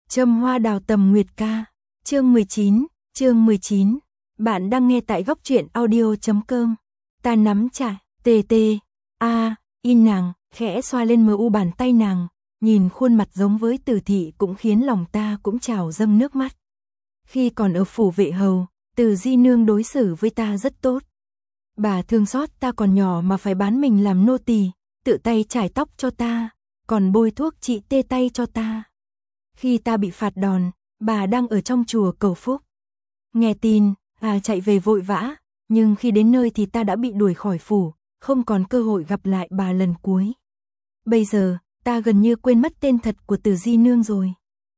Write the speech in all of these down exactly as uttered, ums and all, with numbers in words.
Châm hoa đào tầm nguyệt ca. Chương mười chín, chương mười chín. Bạn đang nghe tại góc truyện audio chấm com. Ta nắm chặt, tê tê, a, in nàng, khẽ xoa lên mờ u bàn tay nàng, nhìn khuôn mặt giống với Từ thị cũng khiến lòng ta cũng trào dâng nước mắt. Khi còn ở phủ Vệ Hầu, Từ di nương đối xử với ta rất tốt. Bà thương xót ta còn nhỏ mà phải bán mình làm nô tỳ, tự tay chải tóc cho ta, còn bôi thuốc trị tê tay cho ta. Khi ta bị phạt đòn, bà đang ở trong chùa cầu phúc. Nghe tin, à chạy về vội vã, nhưng khi đến nơi thì ta đã bị đuổi khỏi phủ, không còn cơ hội gặp lại bà lần cuối. Bây giờ, ta gần như quên mất tên thật của Từ di nương rồi.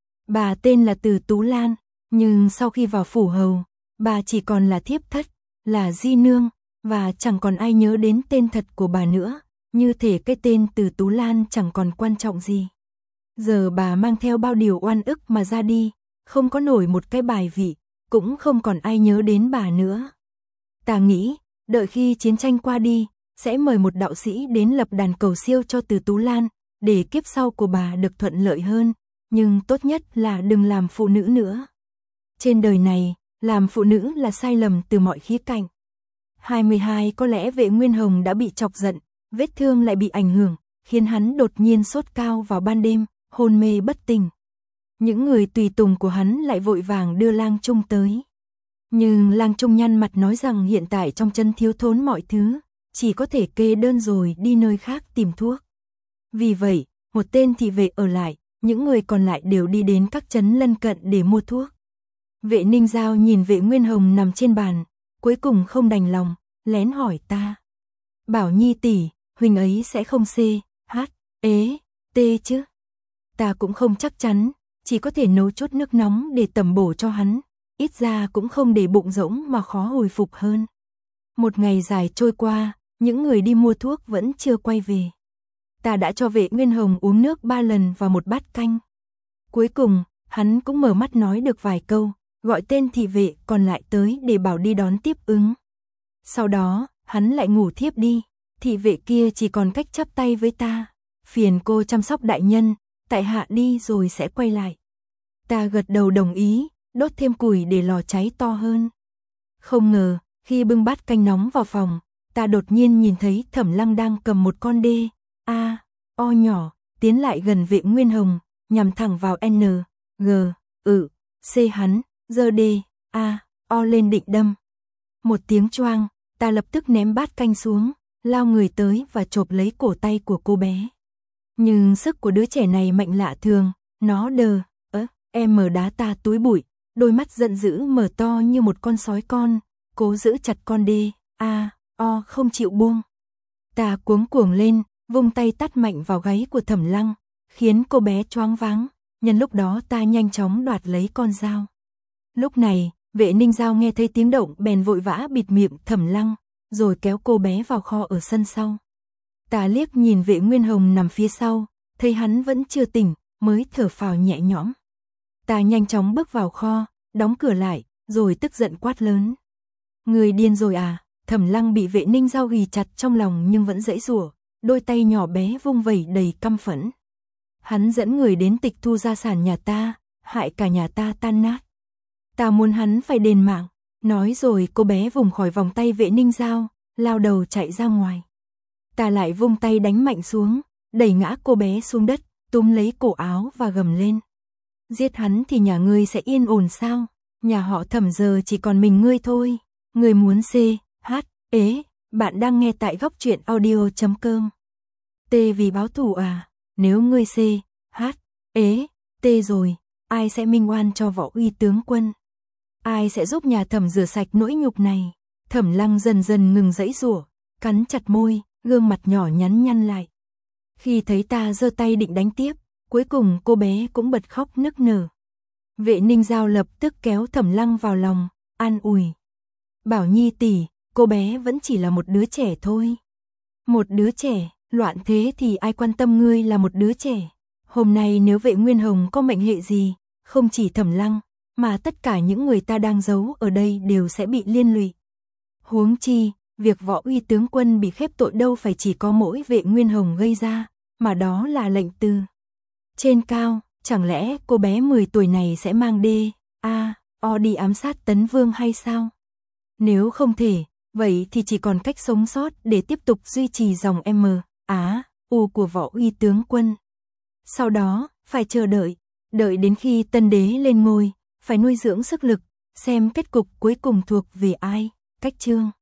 Bà tên là Từ Tú Lan, nhưng sau khi vào phủ hầu, bà chỉ còn là thiếp thất, là di nương, và chẳng còn ai nhớ đến tên thật của bà nữa, như thể cái tên Từ Tú Lan chẳng còn quan trọng gì. Giờ bà mang theo bao điều oan ức mà ra đi, không có nổi một cái bài vị, cũng không còn ai nhớ đến bà nữa. Ta nghĩ, đợi khi chiến tranh qua đi, sẽ mời một đạo sĩ đến lập đàn cầu siêu cho Từ Tú Lan, để kiếp sau của bà được thuận lợi hơn, nhưng tốt nhất là đừng làm phụ nữ nữa. Trên đời này, làm phụ nữ là sai lầm từ mọi khía cạnh. hai mươi hai có lẽ Vệ Nguyên Hồng đã bị chọc giận, vết thương lại bị ảnh hưởng, khiến hắn đột nhiên sốt cao vào ban đêm, hôn mê bất tỉnh. Những người tùy tùng của hắn lại vội vàng đưa Lang Trung tới. Nhưng Lang Trung nhăn mặt nói rằng hiện tại trong trấn thiếu thốn mọi thứ, chỉ có thể kê đơn rồi đi nơi khác tìm thuốc. Vì vậy, một tên thị vệ ở lại, những người còn lại đều đi đến các trấn lân cận để mua thuốc. Vệ Ninh Giao nhìn Vệ Nguyên Hồng nằm trên bàn, cuối cùng không đành lòng, lén hỏi ta. Bảo Nhi tỷ, huynh ấy sẽ không xê, hát, ế, tê chứ? Ta cũng không chắc chắn, chỉ có thể nấu chút nước nóng để tẩm bổ cho hắn, ít ra cũng không để bụng rỗng mà khó hồi phục hơn. Một ngày dài trôi qua, những người đi mua thuốc vẫn chưa quay về. Ta đã cho Vệ Nguyên Hồng uống nước ba lần và một bát canh. Cuối cùng, hắn cũng mở mắt nói được vài câu, gọi tên thị vệ còn lại tới để bảo đi đón tiếp ứng. Sau đó, hắn lại ngủ thiếp đi, thị vệ kia chỉ còn cách chắp tay với ta. Phiền cô chăm sóc đại nhân, tại hạ đi rồi sẽ quay lại. Ta gật đầu đồng ý, đốt thêm củi để lò cháy to hơn. Không ngờ, khi bưng bát canh nóng vào phòng, ta đột nhiên nhìn thấy Thẩm Lăng đang cầm một con đê, a, o nhỏ, tiến lại gần Vệ Nguyên Hồng, nhằm thẳng vào N, G, ừ, C hắn, giơ đê, a, o lên định đâm. Một tiếng choang, ta lập tức ném bát canh xuống, lao người tới và chộp lấy cổ tay của cô bé. Nhưng sức của đứa trẻ này mạnh lạ thường, nó đờ, ớ, em mở đá ta túi bụi, đôi mắt giận dữ mở to như một con sói con, cố giữ chặt con đê, a, o không chịu buông. Ta cuống cuồng lên, vung tay tát mạnh vào gáy của Thẩm Lăng, khiến cô bé choáng váng, nhân lúc đó ta nhanh chóng đoạt lấy con dao. Lúc này, Vệ Ninh Giao nghe thấy tiếng động bèn vội vã bịt miệng Thẩm Lăng, rồi kéo cô bé vào kho ở sân sau. Ta liếc nhìn Vệ Nguyên Hồng nằm phía sau, thấy hắn vẫn chưa tỉnh, mới thở phào nhẹ nhõm. Ta nhanh chóng bước vào kho, đóng cửa lại, rồi tức giận quát lớn. Người điên rồi à? Thẩm Lăng bị Vệ Ninh Giao ghì chặt trong lòng nhưng vẫn giãy giụa, đôi tay nhỏ bé vung vẩy đầy căm phẫn. Hắn dẫn người đến tịch thu gia sản nhà ta, hại cả nhà ta tan nát. Ta muốn hắn phải đền mạng. Nói rồi cô bé vùng khỏi vòng tay Vệ Ninh Giao, lao đầu chạy ra ngoài. Ta lại vung tay đánh mạnh xuống, đẩy ngã cô bé xuống đất, túm lấy cổ áo và gầm lên. Giết hắn thì nhà ngươi sẽ yên ổn sao? Nhà họ Thẩm giờ chỉ còn mình ngươi thôi. Ngươi muốn C, H, ế, bạn đang nghe tại góc truyện audio chấm com. T vì báo thù à? Nếu ngươi C, H, ế, T rồi, ai sẽ minh oan cho Võ Uy tướng quân? Ai sẽ giúp nhà Thẩm rửa sạch nỗi nhục này? Thẩm Lăng dần dần ngừng giãy giụa, cắn chặt môi, gương mặt nhỏ nhắn nhăn lại. Khi thấy ta giơ tay định đánh tiếp, cuối cùng cô bé cũng bật khóc nức nở. Vệ Ninh Giao lập tức kéo Thẩm Lăng vào lòng, an ủi. Bảo Nhi tỷ, cô bé vẫn chỉ là một đứa trẻ thôi. Một đứa trẻ, loạn thế thì ai quan tâm ngươi là một đứa trẻ. Hôm nay nếu Vệ Nguyên Hồng có mệnh hệ gì, không chỉ Thẩm Lăng, mà tất cả những người ta đang giấu ở đây đều sẽ bị liên lụy. Huống chi, việc Võ Uy tướng quân bị khép tội đâu phải chỉ có mỗi Vệ Nguyên Hồng gây ra, mà đó là lệnh từ trên cao. Chẳng lẽ cô bé mười tuổi này sẽ mang D, A, O đi ám sát Tấn Vương hay sao? Nếu không thể, vậy thì chỉ còn cách sống sót để tiếp tục duy trì dòng M, Á, U của Võ Uy tướng quân. Sau đó, phải chờ đợi, đợi đến khi tân đế lên ngôi, phải nuôi dưỡng sức lực, xem kết cục cuối cùng thuộc về ai. Cách chương